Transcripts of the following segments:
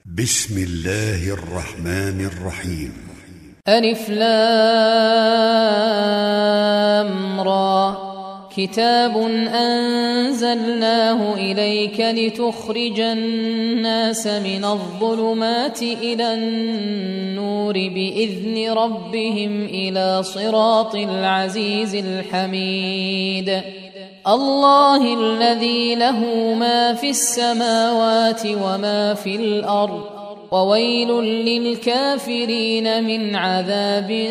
بسم الله الرحمن الرحيم. ألف لام را. كتاب أنزلناه إليك لتخرج الناس من الظلمات إلى النور بإذن ربهم إلى صراط العزيز الحميد. الله الذي له ما في السماوات وما في الأرض، وويل للكافرين من عذاب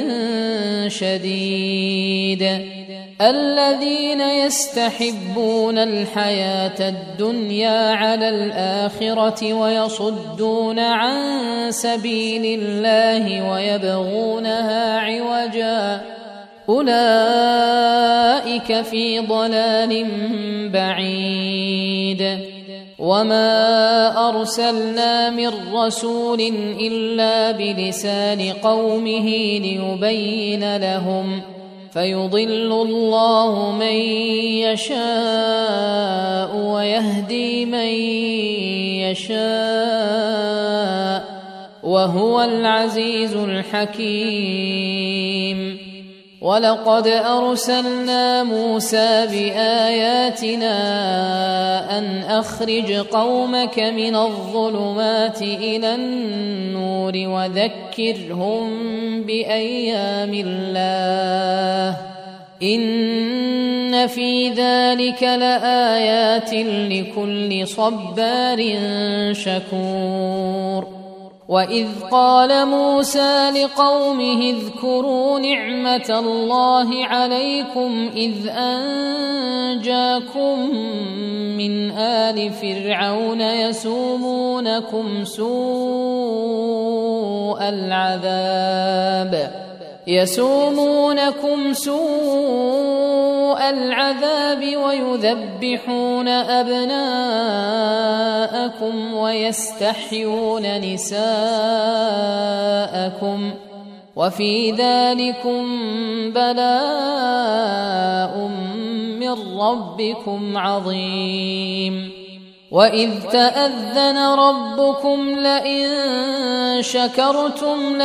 شديد. الذين يستحبون الحياة الدنيا على الآخرة ويصدون عن سبيل الله ويبغونها عوجا، أولئك في ضلال بعيد. وما أرسلنا من رسول إلا بلسان قومه ليبين لهم، فيضل الله من يشاء ويهدي من يشاء، وهو العزيز الحكيم. ولقد أرسلنا موسى بآياتنا أن أخرج قومك من الظلمات إلى النور وذكرهم بأيام الله، إن في ذلك لآيات لكل صبار شكور. وإذ قال موسى لقومه اذكروا نعمة الله عليكم إذ أنجاكم من آل فرعون يسومونكم سوء العذاب ويذبحون أبناءكم ويستحيون نساءكم، وفي ذلكم بلاء من ربكم عظيم. وإذ تأذن ربكم لئن شكرتم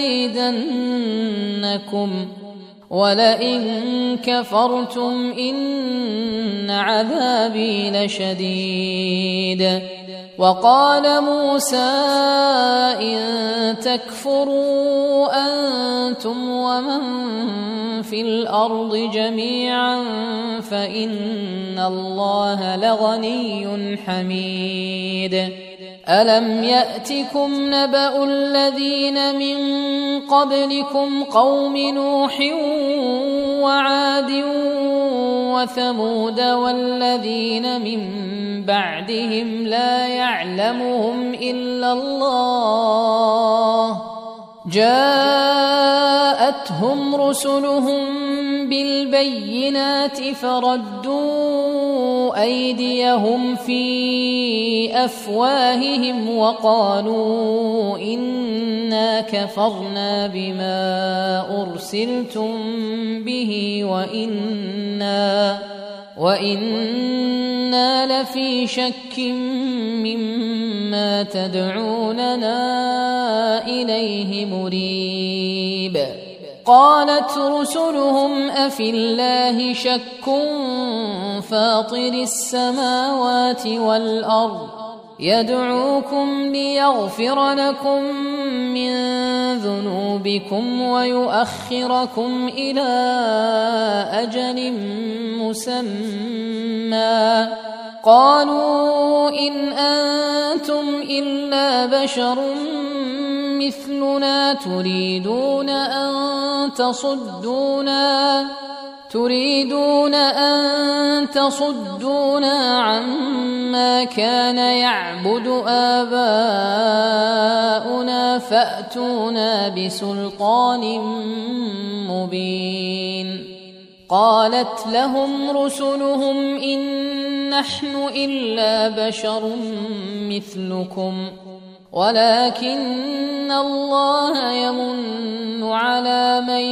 لأزيدنكم ولئن كفرتم إن عذابي لشديد. وقال موسى إن تكفروا أنتم ومن في الأرض جميعا فإن الله لغني حميد. ألم يأتكم نبأ الذين من قبلكم قوم نوح وعاد وثمود والذين من بعدهم لا يعلمهم إلا الله، جاءتهم رسلهم بالبينات فردوا أيديهم في أفواههم وقالوا إنا كفرنا بما أرسلتم به وإنا لفي شك مما تدعوننا إليه مريب. قالت رسلهم أفي الله شك فاطر السماوات والأرض يدعوكم ليغفر لكم من ذنوبكم ويؤخركم إلى أجل مسمى، قالوا إن أنتم إلا بشر مثلنا تريدون أن تصدونا عما كان يعبد آباؤنا فأتونا بسلطان مبين. قالت لهم رسلهم إن نحن إلا بشر مثلكم ولكن الله يمن على من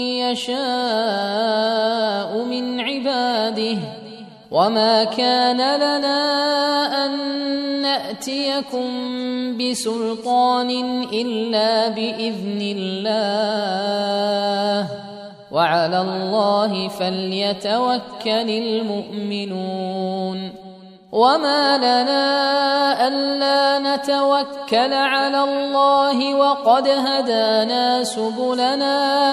يشاء من عباده، وما كان لنا أن نأتيكم بسلطان إلا بإذن الله وعلى الله فليتوكل المؤمنون وما لنا ألا نتوكل على الله وقد هدانا سبلنا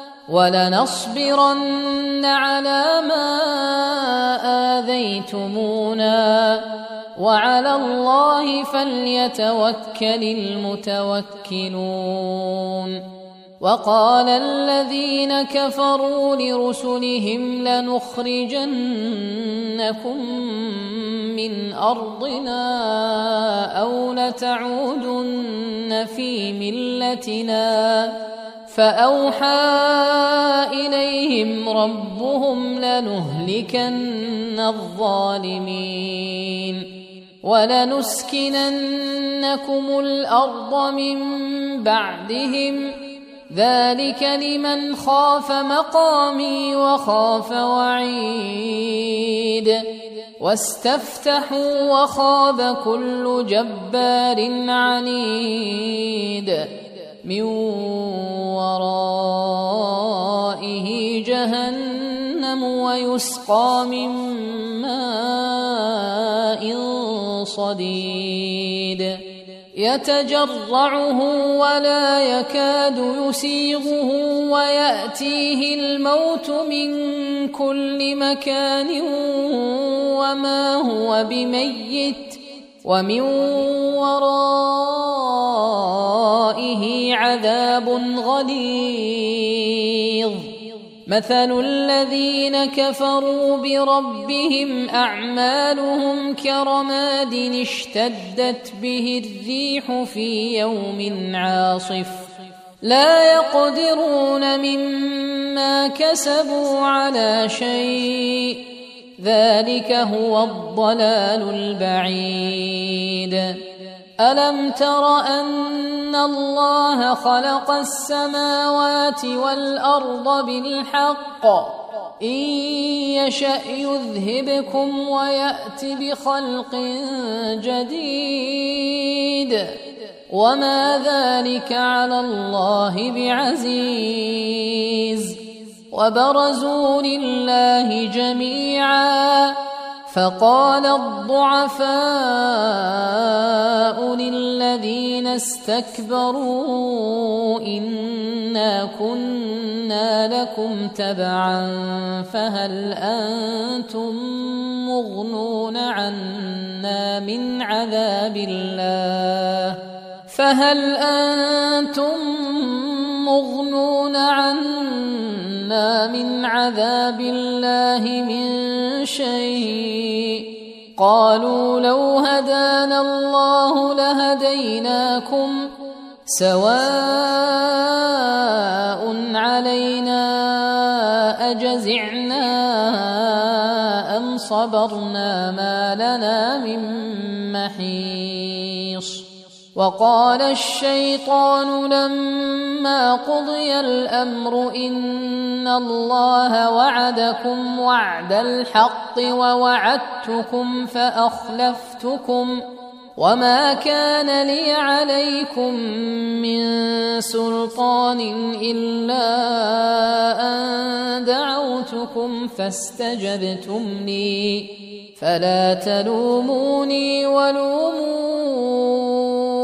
ولنصبرن على ما آذيتمونا وعلى الله فليتوكل المتوكلون وقال الذين كفروا لرسلهم لنخرجنكم من أرضنا أو لتعودن في ملتنا فأوحى إليهم ربهم لنهلكن الظالمين ولنسكننكم الأرض من بعدهم ذلك لمن خاف مقامي وخاف وعيد واستفتحوا وخاب كل جبار عنيد من ورائه جهنم ويسقى من ماء صديد يتجرعه ولا يكاد يسيغه ويأتيه الموت من كل مكان وما هو بميت ومن ورائه عذاب غليظ مثل الذين كفروا بربهم أعمالهم كرماد اشتدت به الريح في يوم عاصف لا يقدرون مما كسبوا على شيء ذلك هو الضلال البعيد ألم تر أن الله خلق السماوات والأرض بالحق إن يشأ يذهبكم ويأت بخلق جديد وما ذلك على الله بعزيز وبرزوا لله جميعا فقال الضعفاء للذين استكبروا إنا كنا لكم تبعا فهل أنتم مغنون عنا من عذاب الله من عذاب الله من شيء قالوا لو هدانا الله لهديناكم سواء علينا أجزعنا أم صبرنا ما لنا من محيص وقال الشيطان لما قضي الأمر إن الله وعدكم وعد الحق ووعدتكم فأخلفتكم وما كان لي عليكم من سلطان إلا أن دعوتكم فاستجبتم لي فلا تلوموني ولوموا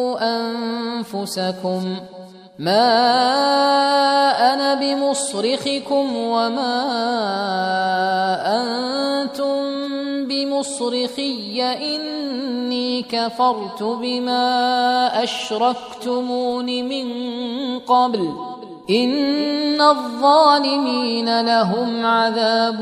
أنفسكم ما أنا بمصرخكم وما أنتم بمصرخي إني كفرت بما أشركتمون من قبل إن الظالمين لهم عذاب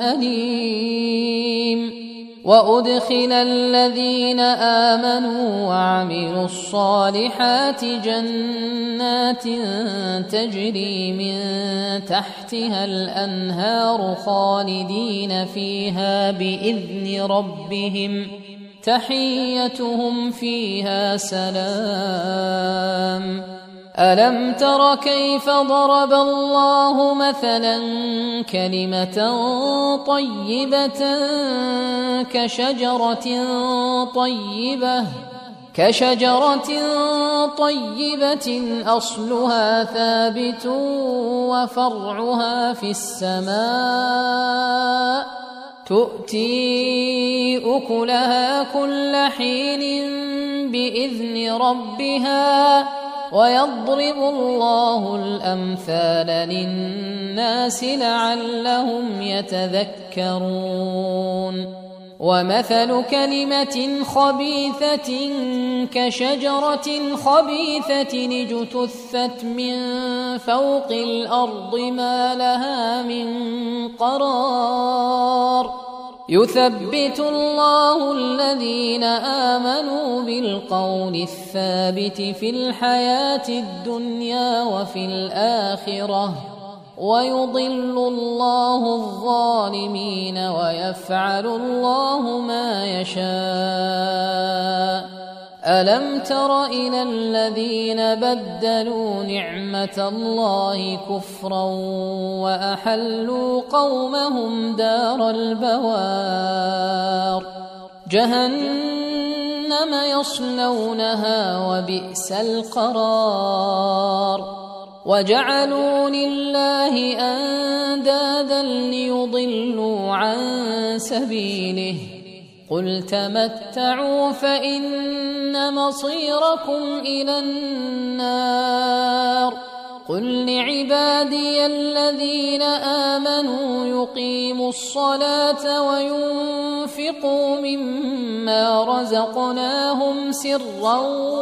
أليم وأدخل الذين آمنوا وعملوا الصالحات جنات تجري من تحتها الأنهار خالدين فيها بإذن ربهم تحيتهم فيها سلام ألم تر كيف ضرب الله مثلا كلمة طيبة كشجرة طيبة كشجرة طيبة أصلها ثابت وفرعها في السماء تؤتي أكلها كل حين بإذن ربها ويضرب الله الأمثال للناس لعلهم يتذكرون ومثل كلمة خبيثة كشجرة خبيثة اجتثت من فوق الأرض ما لها من قرار يثبت الله الذين آمنوا بالقول الثابت في الحياة الدنيا وفي الآخرة ويضل الله الظالمين ويفعل الله ما يشاء ألم تر إلى الذين بدلوا نعمة الله كفرا وأحلوا قومهم دار البوار جهنم يصلونها وبئس القرار وجعلوا لله أندادا ليضلوا عن سبيله قل تمتعوا فإن مصيركم إلى النار قل لعبادي الذين آمنوا يقيموا الصلاة وينفقوا مما رزقناهم سرا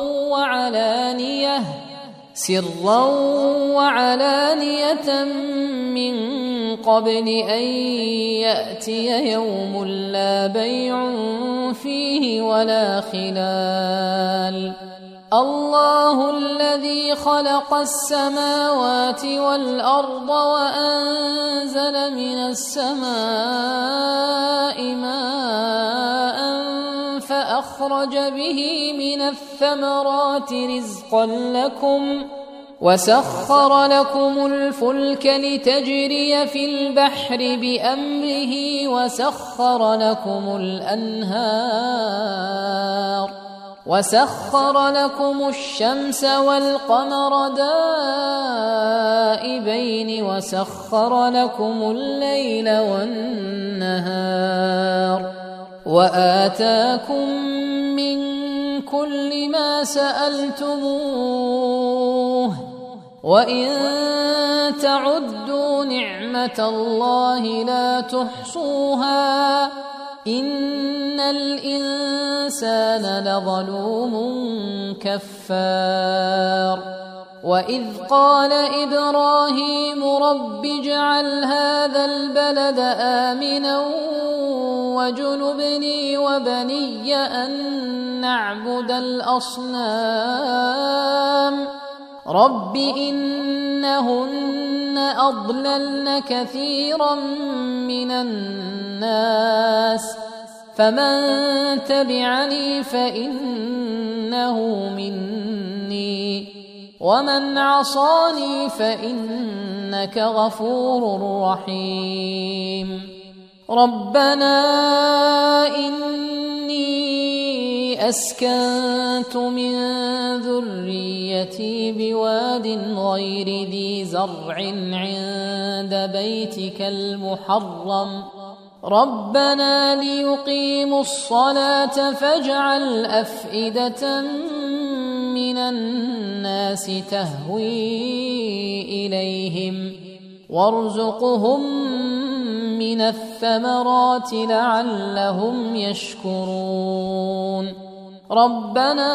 وعلانية من قبل أن يأتي يوم لا بيع فيه ولا خلال الله الذي خلق السماوات والأرض وأنزل من السماء ماء فأخرج به من الثمرات رزقا لكم وسخر لكم الفلك لتجري في البحر بأمره وسخر لكم الشمس والقمر دائبين وسخر لكم الليل والنهار وآتاكم من كل ما سألتموه وإن تعدوا نعمة الله لا تحصوها إن الإنسان لظلوم كفار وإذ قال إبراهيم رب اجعل هذا البلد آمنا واجنبني وبني أن نعبد الأصنام رب إنهن أضللن كثيرا من الناس فمن تبعني فإنه مني ومن عصاني فإنك غفور رحيم ربنا إني أسكنت من ذريتي بواد غير ذي زرع عند بيتك المحرم ربنا ليقيموا الصلاة فاجعل أفئدة من الناس تهوي إليهم وارزقهم من الثمرات لعلهم يشكرون ربنا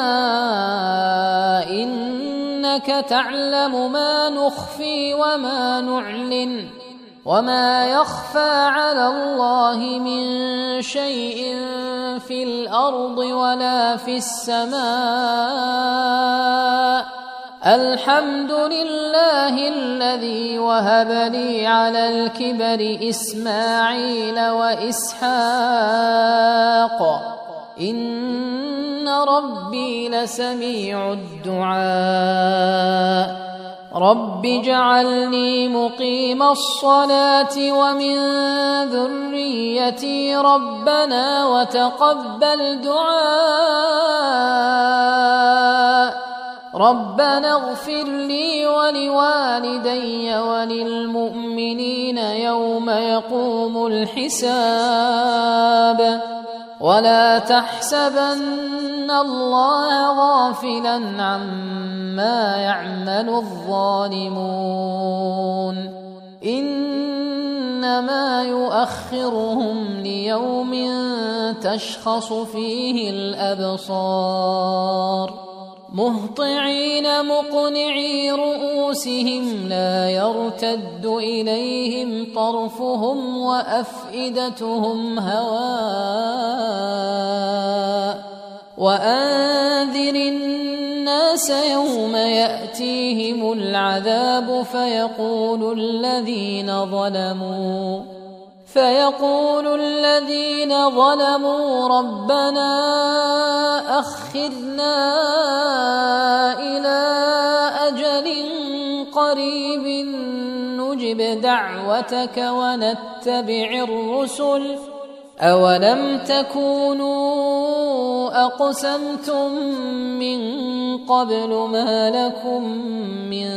إنك تعلم ما نخفي وما نعلن وما يخفى على الله من شيء في الأرض ولا في السماء الحمد لله الذي وهب لي على الكبر إسماعيل وإسحاق إن ربي لسميع الدعاء رب اجعلني مقيم الصلاة ومن ذريتي ربنا وتقبل دعاء ربنا اغفر لي ولوالدي وللمؤمنين يوم يقوم الحساب ولا تحسبن الله غافلا عما يعمل الظالمون إنما يؤخرهم ليوم تشخص فيه الأبصار مهطعين مقنعي رؤوسهم لا يرتد إليهم طرفهم وأفئدتهم هواء وأنذر الناس يوم يأتيهم العذاب فيقول الذين ظلموا ربنا أخرنا إلى أجل قريب نجب دعوتك ونتبع الرسل أولم تكونوا أقسمتم من قبل ما لكم من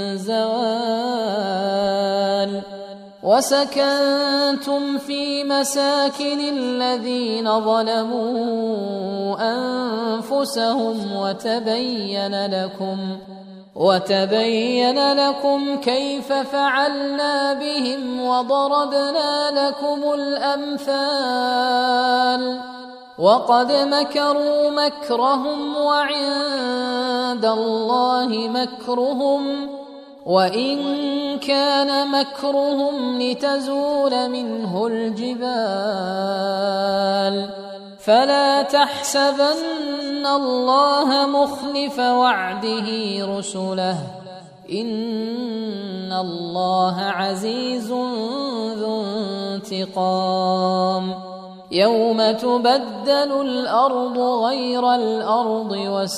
زوال وسكنتم في مساكن الذين ظلموا أنفسهم وتبين لكم كيف فعلنا بهم وضربنا لكم الأمثال وقد مكروا مكرهم وعند الله مكرهم وإن كان مكرهم لتزول منه الجبال فلا تحسبن الله مخلف وعده رسله إن الله عزيز ذو انتقام يوم تبدل الأرض غير الأرض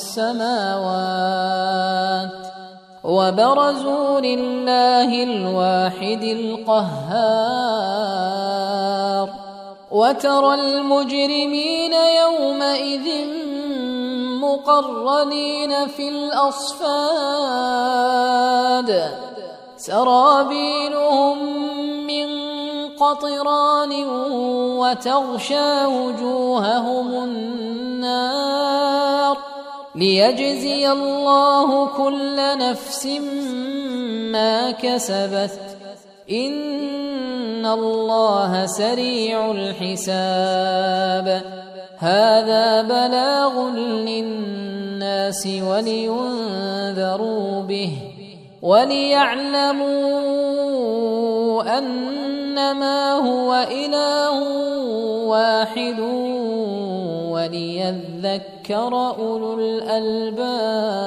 والسماوات وبرزوا لله الواحد القهار وترى المجرمين يومئذ مقرنين في الأصفاد سرابيلهم من قطران وتغشى وجوههم النار ليجزي الله كل نفس ما كسبت إن الله سريع الحساب هذا بلاغ للناس ولينذروا به وليعلموا أنما هو إله واحد وليذكر أولو الألباب.